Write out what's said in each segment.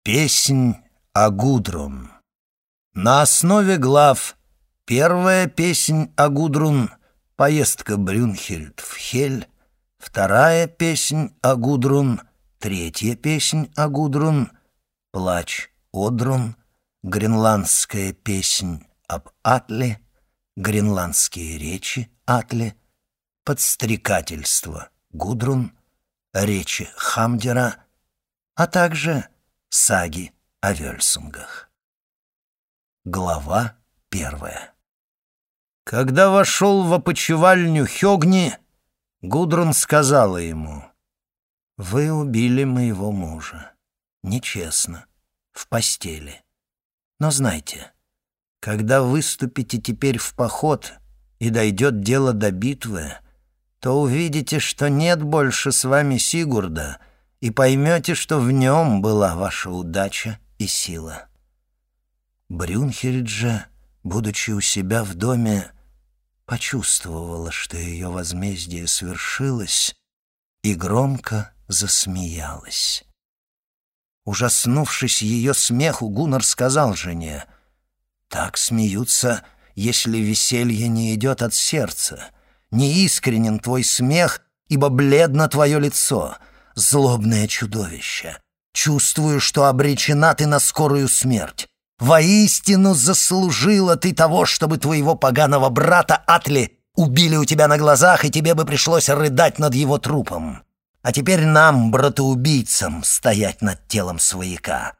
Песнь о Гудрун. На основе глав: первая песнь о Гудрун — поездка Брюнхильд в Хель, вторая песнь о Гудрун, третья песнь о Гудрун — плач Одрун, гренландская песнь об Атле, гренландские речи Атле, подстрекательство Гудрун, речи Хамдера, а также саги о Вельсунгах. Глава 1. Когда вошел в опочивальню Хёгни, Гудрун сказала ему: «Вы убили моего мужа. Нечестно. В постели. Но знайте, когда выступите теперь в поход и дойдет дело до битвы, то увидите, что нет больше с вами Сигурда, и поймете, что в нем была ваша удача и сила». Брюнхильд же, будучи у себя в доме, почувствовала, что ее возмездие свершилось, и громко засмеялась. Ужаснувшись ее смеху, Гуннар сказал жене: «Так смеются, если веселье не идет от сердца. Неискренен твой смех, ибо бледно твое лицо. Злобное чудовище, чувствую, что обречена ты на скорую смерть. Воистину заслужила ты того, чтобы твоего поганого брата Атли убили у тебя на глазах, и тебе бы пришлось рыдать над его трупом. А теперь нам, братоубийцам, стоять над телом свояка.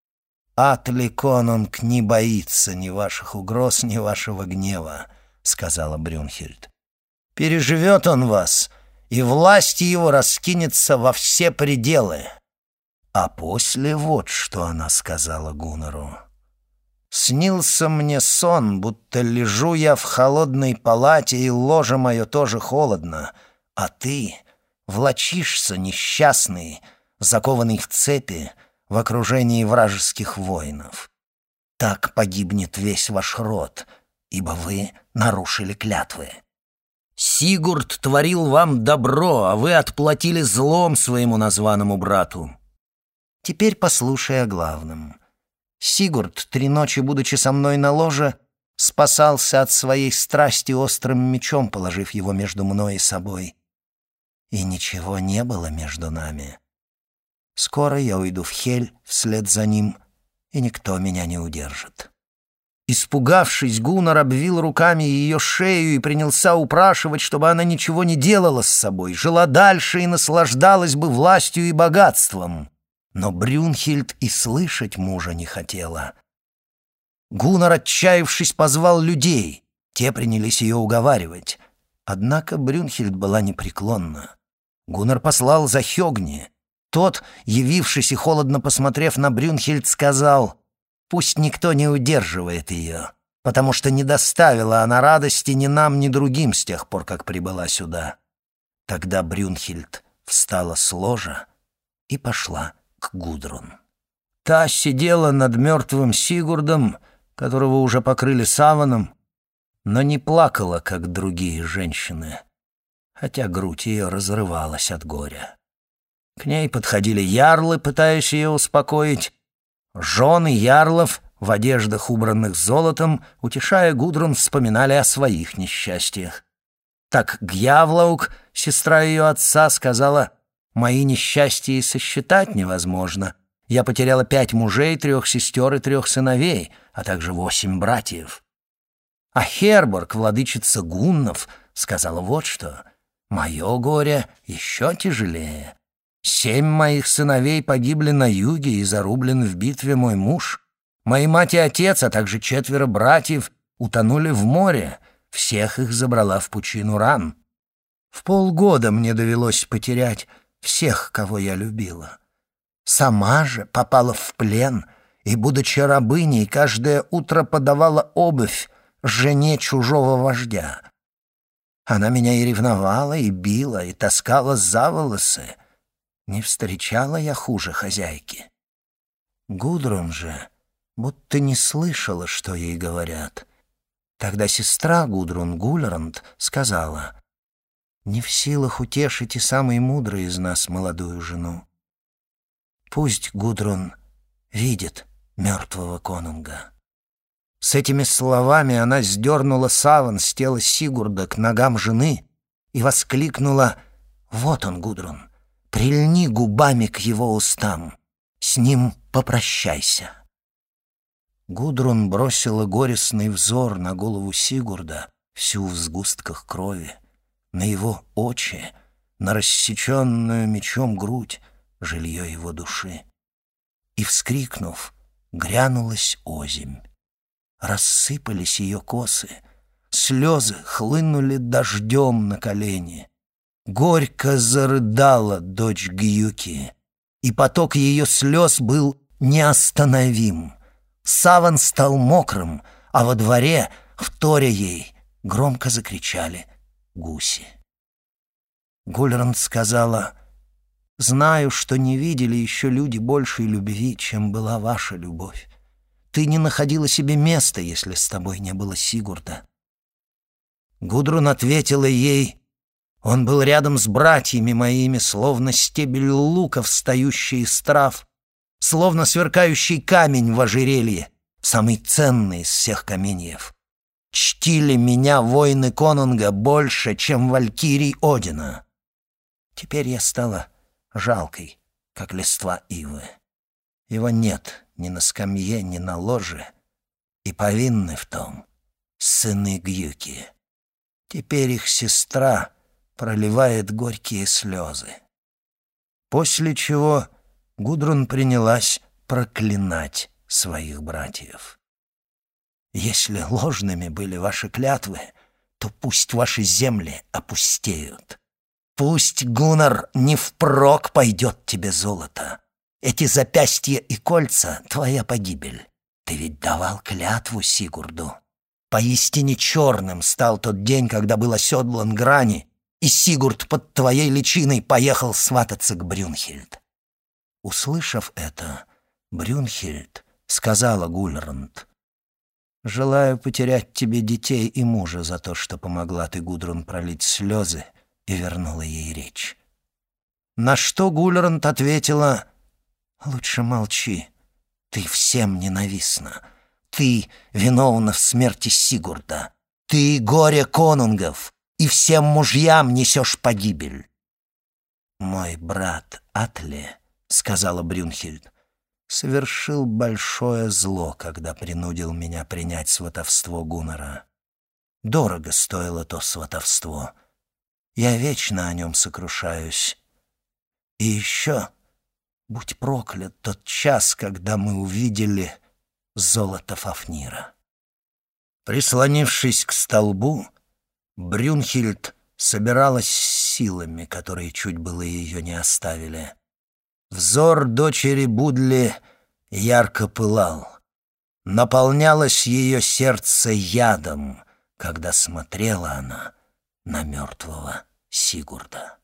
Атли конунг не боится ни ваших угроз, ни вашего гнева», — сказала Брюнхильд. «Переживет он вас, и власть его раскинется во все пределы». А после вот что она сказала Гуннару: «Снился мне сон, будто лежу я в холодной палате, и ложе мое тоже холодно, а ты влачишься, несчастный, закованный в цепи, в окружении вражеских воинов. Так погибнет весь ваш род, ибо вы нарушили клятвы. Сигурд творил вам добро, а вы отплатили злом своему названному брату. Теперь послушай о главном. Сигурд, 3 ночи будучи со мной на ложе, спасался от своей страсти острым мечом, положив его между мной и собой. И ничего не было между нами. Скоро я уйду в Хель вслед за ним, и никто меня не удержит». Испугавшись, Гуннар обвил руками ее шею и принялся упрашивать, чтобы она ничего не делала с собой, жила дальше и наслаждалась бы властью и богатством. Но Брюнхильд и слышать мужа не хотела. Гуннар, отчаявшись, позвал людей. Те принялись ее уговаривать. Однако Брюнхильд была непреклонна. Гуннар послал за Хёгни. Тот, явившись и холодно посмотрев на Брюнхильд, сказал: «Пусть никто не удерживает ее, потому что не доставила она радости ни нам, ни другим с тех пор, как прибыла сюда». Тогда Брюнхильд встала с ложа и пошла к Гудрун. Та сидела над мертвым Сигурдом, которого уже покрыли саваном, но не плакала, как другие женщины, хотя грудь ее разрывалась от горя. К ней подходили ярлы, пытаясь ее успокоить. Жены ярлов в одеждах, убранных золотом, утешая Гудрун, вспоминали о своих несчастьях. Так Гьявлаук, сестра ее отца, сказала: «Мои несчастья и сосчитать невозможно. Я потеряла 5 мужей, 3 сестер и 3 сыновей, а также 8 братьев». А Херборг, владычица гуннов, сказала вот что: «Мое горе еще тяжелее. 7 моих сыновей погибли на юге и зарублен в битве мой муж. Мои мать и отец, а также 4 братьев утонули в море. Всех их забрала в пучину ран. В полгода мне довелось потерять всех, кого я любила. Сама же попала в плен и, будучи рабыней, каждое утро подавала обувь жене чужого вождя. Она меня и ревновала, и била, и таскала за волосы. Не встречала я хуже хозяйки. Гудрун же будто не слышала, что ей говорят. Тогда сестра Гудрун, Гульранд, сказала: «Не в силах утешить и самый мудрый из нас молодую жену. Пусть Гудрун видит мертвого конунга». С этими словами она сдернула саван с тела Сигурда к ногам жены и воскликнула: «Вот он, Гудрун, прильни губами к его устам, с ним попрощайся». Гудрун бросила горестный взор на голову Сигурда, всю в сгустках крови, на его очи, на рассеченную мечом грудь, жилье его души. И, вскрикнув, грянулась озимь. Рассыпались ее косы, слезы хлынули дождем на колени. Горько зарыдала дочь Гюки, и поток ее слез был неостановим. Саван стал мокрым, а во дворе, вторя ей, громко закричали гуси. Гульранд сказала: «Знаю, что не видели еще люди большей любви, чем была ваша любовь. Ты не находила себе места, если с тобой не было Сигурда». Гудрун ответила ей: «Он был рядом с братьями моими, словно стебель лука, встающий из трав, словно сверкающий камень в ожерелье, самый ценный из всех каменьев. Чтили меня воины конунга больше, чем валькирий Одина. Теперь я стала жалкой, как листва ивы. Его нет ни на скамье, ни на ложе, и повинны в том сыны Гюки. Теперь их сестра проливает горькие слезы». После чего Гудрун принялась проклинать своих братьев. «Если ложными были ваши клятвы, то пусть ваши земли опустеют. Пусть, Гуннар, не впрок пойдет тебе золото. Эти запястья и кольца — твоя погибель. Ты ведь давал клятву Сигурду. Поистине черным стал тот день, когда был оседлан Грани, и Сигурд под твоей личиной поехал свататься к Брюнхильд». Услышав это, Брюнхильд сказала Гульранд: «Желаю потерять тебе детей и мужа за то, что помогла ты, Гудрун, пролить слезы и вернула ей речь». На что Гульранд ответила: «Лучше молчи. Ты всем ненавистна. Ты виновна в смерти Сигурда. Ты горе конунгов, и всем мужьям несешь погибель». «Мой брат Атле, — сказала Брюнхильд, — совершил большое зло, когда принудил меня принять сватовство Гуннара. Дорого стоило то сватовство. Я вечно о нем сокрушаюсь. И еще, будь проклят тот час, когда мы увидели золото Фафнира». Прислонившись к столбу, Брюнхильд собиралась с силами, которые чуть было ее не оставили. Взор дочери Будли ярко пылал. Наполнялось ее сердце ядом, когда смотрела она на мертвого Сигурда.